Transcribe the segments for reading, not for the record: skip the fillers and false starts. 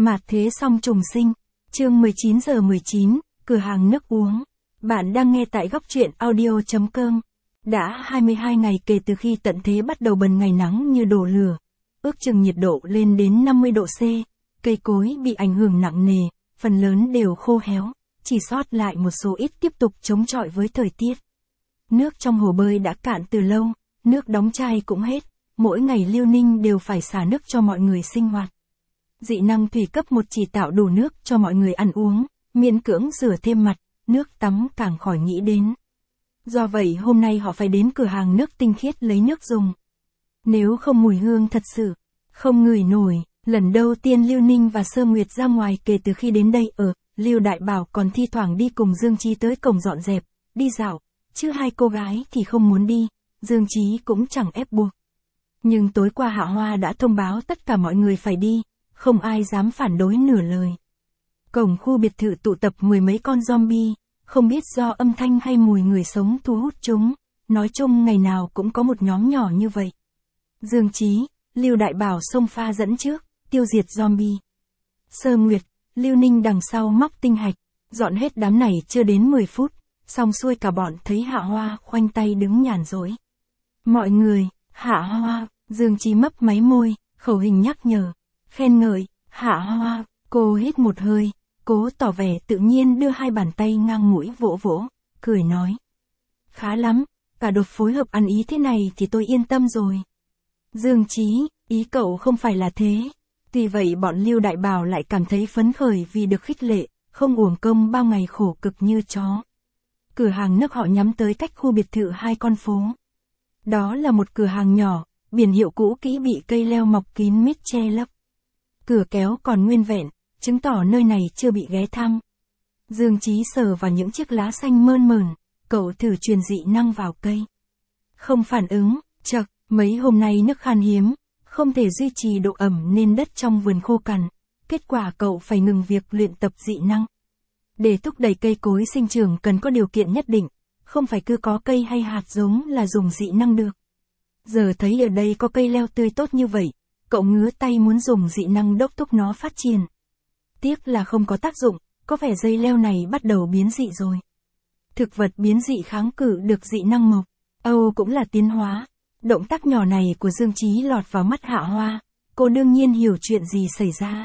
Mạt thế xong trùng sinh. Chương 19:19, cửa hàng nước uống. Bạn đang nghe tại góc truyện audio.com. Đã 22 ngày kể từ khi tận thế bắt đầu bần ngày nắng như đổ lửa. Ước chừng nhiệt độ lên đến 50 độ C. Cây cối bị ảnh hưởng nặng nề, phần lớn đều khô héo, chỉ sót lại một số ít tiếp tục chống chọi với thời tiết. Nước trong hồ bơi đã cạn từ lâu, nước đóng chai cũng hết, mỗi ngày Liêu Ninh đều phải xả nước cho mọi người sinh hoạt. Dị năng thủy cấp 1 chỉ tạo đủ nước cho mọi người ăn uống, miễn cưỡng rửa thêm mặt, nước tắm càng khỏi nghĩ đến. Do vậy hôm nay họ phải đến cửa hàng nước tinh khiết lấy nước dùng. Nếu không mùi hương thật sự, không ngửi nổi. Lần đầu tiên Liêu Ninh và Sơ Nguyệt ra ngoài kể từ khi đến đây ở, Liêu Đại Bảo còn thi thoảng đi cùng Dương Chí tới cổng dọn dẹp, đi dạo, chứ hai cô gái thì không muốn đi, Dương Chí cũng chẳng ép buộc. Nhưng tối qua Hạ Hoa đã thông báo tất cả mọi người phải đi, không ai dám phản đối nửa lời. Cổng khu biệt thự tụ tập mười mấy con zombie, không biết do âm thanh hay mùi người sống thu hút chúng, nói chung ngày nào cũng có một nhóm nhỏ như vậy. Dương Chí, Liêu Đại Bảo xông pha dẫn trước, tiêu diệt zombie. Sơ Nguyệt, Liêu Ninh đằng sau móc tinh hạch, dọn hết đám này chưa đến 10 phút, xong xuôi cả bọn thấy Hạ Hoa khoanh tay đứng nhàn rỗi. Mọi người, Hạ Hoa, Dương Chí mấp máy môi, khẩu hình nhắc nhở, khen ngợi, Hạ Hoa, cô hít một hơi, cố tỏ vẻ tự nhiên đưa hai bàn tay ngang mũi vỗ vỗ, cười nói. Khá lắm, cả đột phối hợp ăn ý thế này thì tôi yên tâm rồi. Dương Chí, ý cậu không phải là thế. Tuy vậy bọn Liêu Đại Bảo lại cảm thấy phấn khởi vì được khích lệ, không uổng công bao ngày khổ cực như chó. Cửa hàng nước họ nhắm tới cách khu biệt thự 2 con phố. Đó là một cửa hàng nhỏ, biển hiệu cũ kỹ bị cây leo mọc kín mít che lấp. Cửa kéo còn nguyên vẹn, chứng tỏ nơi này chưa bị ghé thăm. Dương Chí sờ vào những chiếc lá xanh mơn mởn, cậu thử truyền dị năng vào cây. Không phản ứng, chậc, mấy hôm nay nước khan hiếm, không thể duy trì độ ẩm nên đất trong vườn khô cằn, kết quả cậu phải ngừng việc luyện tập dị năng. Để thúc đẩy cây cối sinh trưởng cần có điều kiện nhất định, không phải cứ có cây hay hạt giống là dùng dị năng được. Giờ thấy ở đây có cây leo tươi tốt như vậy, cậu ngứa tay muốn dùng dị năng đốc thúc nó phát triển. Tiếc là không có tác dụng, có vẻ dây leo này bắt đầu biến dị rồi. Thực vật biến dị kháng cự được dị năng mộc, Âu cũng là tiến hóa. Động tác nhỏ này của Dương Chí lọt vào mắt Hạ Hoa, cô đương nhiên hiểu chuyện gì xảy ra.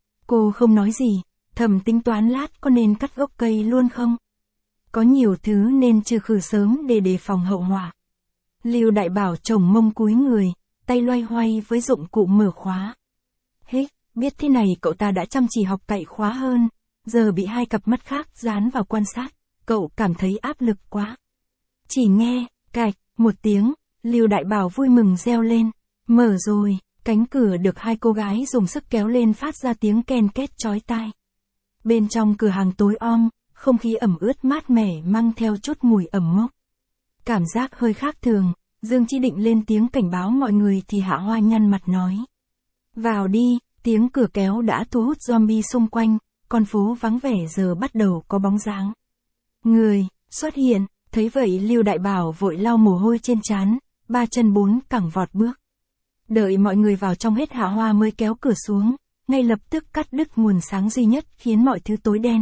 Cô không nói gì, thầm tính toán lát có nên cắt gốc cây luôn không? Có nhiều thứ nên trừ khử sớm để đề phòng hậu họa. Liêu Đại Bảo chồng mông cúi người, tay loay hoay với dụng cụ mở khóa. Hế, biết thế này cậu ta đã chăm chỉ học cậy khóa hơn, giờ bị hai cặp mắt khác dán vào quan sát, cậu cảm thấy áp lực quá. Chỉ nghe, cạch, một tiếng. Liêu Đại Bảo vui mừng reo lên, mở rồi, cánh cửa được hai cô gái dùng sức kéo lên phát ra tiếng ken két chói tai. Bên trong cửa hàng tối om, không khí ẩm ướt mát mẻ mang theo chút mùi ẩm mốc. Cảm giác hơi khác thường, Dương Chí định lên tiếng cảnh báo mọi người thì Hạ Hoa nhăn mặt nói. Vào đi, tiếng cửa kéo đã thu hút zombie xung quanh, con phố vắng vẻ giờ bắt đầu có bóng dáng. Người, xuất hiện, thấy vậy Liêu Đại Bảo vội lau mồ hôi trên trán. 3 chân 4 cẳng vọt bước. Đợi mọi người vào trong hết Hạ Hoa mới kéo cửa xuống, ngay lập tức cắt đứt nguồn sáng duy nhất khiến mọi thứ tối đen.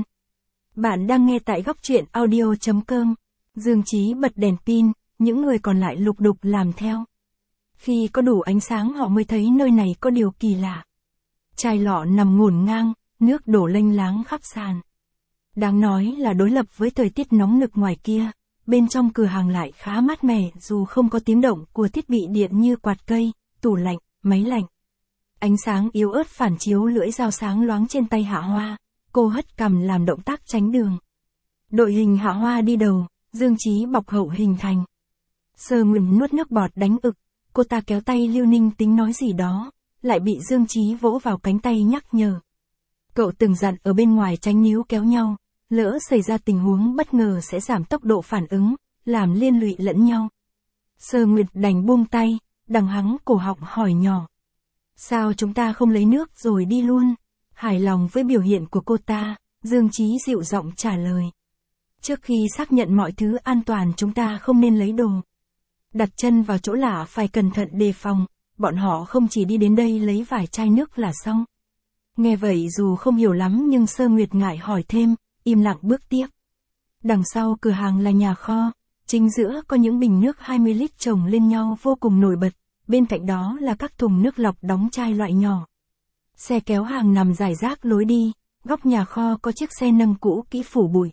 Bạn đang nghe tại góc truyện audio.com. Dương Chí bật đèn pin, những người còn lại lục đục làm theo. Khi có đủ ánh sáng họ mới thấy nơi này có điều kỳ lạ. Chai lọ nằm ngổn ngang, nước đổ lênh láng khắp sàn. Đáng nói là đối lập với thời tiết nóng nực ngoài kia. Bên trong cửa hàng lại khá mát mẻ dù không có tiếng động của thiết bị điện như quạt cây, tủ lạnh, máy lạnh. Ánh sáng yếu ớt phản chiếu lưỡi dao sáng loáng trên tay Hạ Hoa, cô hất cằm làm động tác tránh đường. Đội hình Hạ Hoa đi đầu, Dương Chí bọc hậu hình thành. Sơ Nguyệt nuốt nước bọt đánh ực, cô ta kéo tay Liêu Ninh tính nói gì đó, lại bị Dương Chí vỗ vào cánh tay nhắc nhở. Cậu từng dặn ở bên ngoài tránh níu kéo nhau. Lỡ xảy ra tình huống bất ngờ sẽ giảm tốc độ phản ứng, làm liên lụy lẫn nhau. Sơ Nguyệt đành buông tay, đằng hắng cổ họng hỏi nhỏ. Sao chúng ta không lấy nước rồi đi luôn? Hài lòng với biểu hiện của cô ta, Dương Chí dịu giọng trả lời. Trước khi xác nhận mọi thứ an toàn chúng ta không nên lấy đồ. Đặt chân vào chỗ lạ phải cẩn thận đề phòng, bọn họ không chỉ đi đến đây lấy vài chai nước là xong. Nghe vậy dù không hiểu lắm nhưng Sơ Nguyệt ngại hỏi thêm, im lặng bước tiếp. Đằng sau cửa hàng là nhà kho, chính giữa có những bình nước 20 lít chồng lên nhau vô cùng nổi bật, bên cạnh đó là các thùng nước lọc đóng chai loại nhỏ. Xe kéo hàng nằm rải rác lối đi, góc nhà kho có chiếc xe nâng cũ kỹ phủ bụi.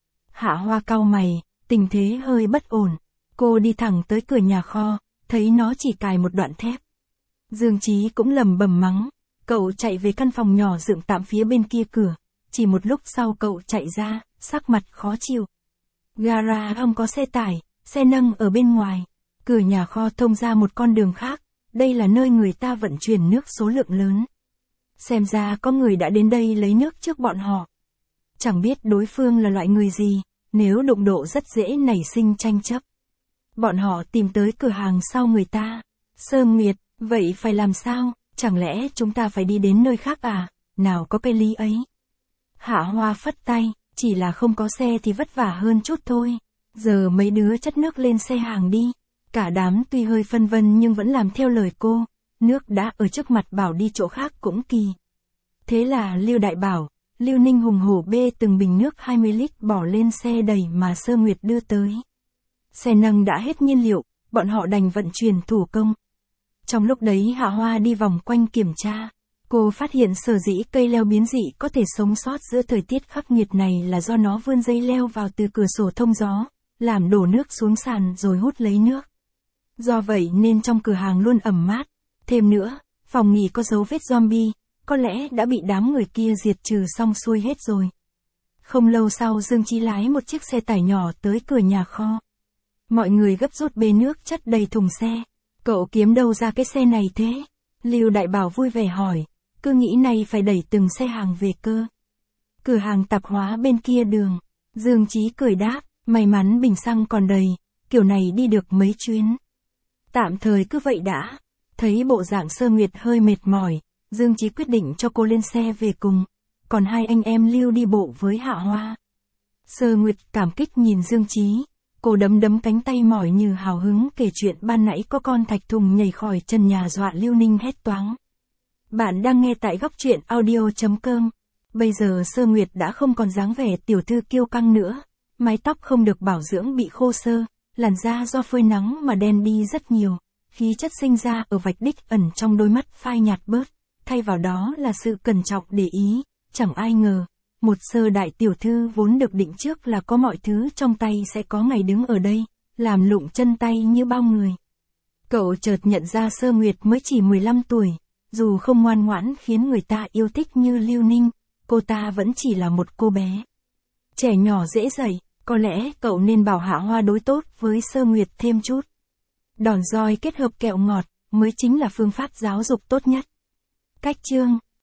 Hạ Hoa cau mày, tình thế hơi bất ổn. Cô đi thẳng tới cửa nhà kho, thấy nó chỉ cài một đoạn thép. Dương Chí cũng lầm bầm mắng, cậu chạy về căn phòng nhỏ dựng tạm phía bên kia cửa. Chỉ một lúc sau cậu chạy ra, sắc mặt khó chịu. Gara không có xe tải, xe nâng ở bên ngoài. Cửa nhà kho thông ra một con đường khác, đây là nơi người ta vận chuyển nước số lượng lớn. Xem ra có người đã đến đây lấy nước trước bọn họ. Chẳng biết đối phương là loại người gì, nếu đụng độ rất dễ nảy sinh tranh chấp. Bọn họ tìm tới cửa hàng sau người ta. Sơ Nguyệt, vậy phải làm sao, chẳng lẽ chúng ta phải đi đến nơi khác à, nào có cái lý ấy. Hạ Hoa phất tay, chỉ là không có xe thì vất vả hơn chút thôi. Giờ mấy đứa chất nước lên xe hàng đi. Cả đám tuy hơi phân vân nhưng vẫn làm theo lời cô, nước đã ở trước mặt bảo đi chỗ khác cũng kỳ. Thế là Lưu Đại bảo, Lưu Ninh hùng hổ bê từng bình nước 20 lít bỏ lên xe đầy mà Sơ Nguyệt đưa tới. Xe nâng đã hết nhiên liệu, bọn họ đành vận chuyển thủ công. Trong lúc đấy Hạ Hoa đi vòng quanh kiểm tra. Cô phát hiện sở dĩ cây leo biến dị có thể sống sót giữa thời tiết khắc nghiệt này là do nó vươn dây leo vào từ cửa sổ thông gió, làm đổ nước xuống sàn rồi hút lấy nước. Do vậy nên trong cửa hàng luôn ẩm mát. Thêm nữa, phòng nghỉ có dấu vết zombie, có lẽ đã bị đám người kia diệt trừ xong xuôi hết rồi. Không lâu sau Dương Chí lái một chiếc xe tải nhỏ tới cửa nhà kho. Mọi người gấp rút bê nước chất đầy thùng xe. Cậu kiếm đâu ra cái xe này thế? Lưu Đại Bảo vui vẻ hỏi, cứ nghĩ này phải đẩy từng xe hàng về cơ. Cửa hàng tạp hóa bên kia đường. Dương Chí cười đáp, may mắn bình xăng còn đầy, kiểu này đi được mấy chuyến. Tạm thời cứ vậy đã. Thấy bộ dạng Sơ Nguyệt hơi mệt mỏi, Dương Chí quyết định cho cô lên xe về cùng. Còn hai anh em Lưu đi bộ với Hạ Hoa. Sơ Nguyệt cảm kích nhìn Dương Chí. Cô đấm cánh tay mỏi như hào hứng kể chuyện ban nãy có con thạch thùng nhảy khỏi chân nhà dọa Lưu Ninh hét toáng. Bạn đang nghe tại góc truyện audio.com. Bây giờ Sơ Nguyệt đã không còn dáng vẻ tiểu thư kiêu căng nữa. Mái tóc không được bảo dưỡng bị khô xơ, làn da do phơi nắng mà đen đi rất nhiều. Khí chất sinh ra ở vạch đích ẩn trong đôi mắt phai nhạt bớt. Thay vào đó là sự cẩn trọng để ý. Chẳng ai ngờ, một Sơ đại tiểu thư vốn được định trước là có mọi thứ trong tay sẽ có ngày đứng ở đây, làm lụng chân tay như bao người. Cậu chợt nhận ra Sơ Nguyệt mới chỉ 15 tuổi, dù không ngoan ngoãn khiến người ta yêu thích như Lưu Ninh, cô ta vẫn chỉ là một cô bé. Trẻ nhỏ dễ dạy, có lẽ cậu nên bảo Hạ Hoa đối tốt với Sơ Nguyệt thêm chút. Đòn roi kết hợp kẹo ngọt, mới chính là phương pháp giáo dục tốt nhất. Cách chương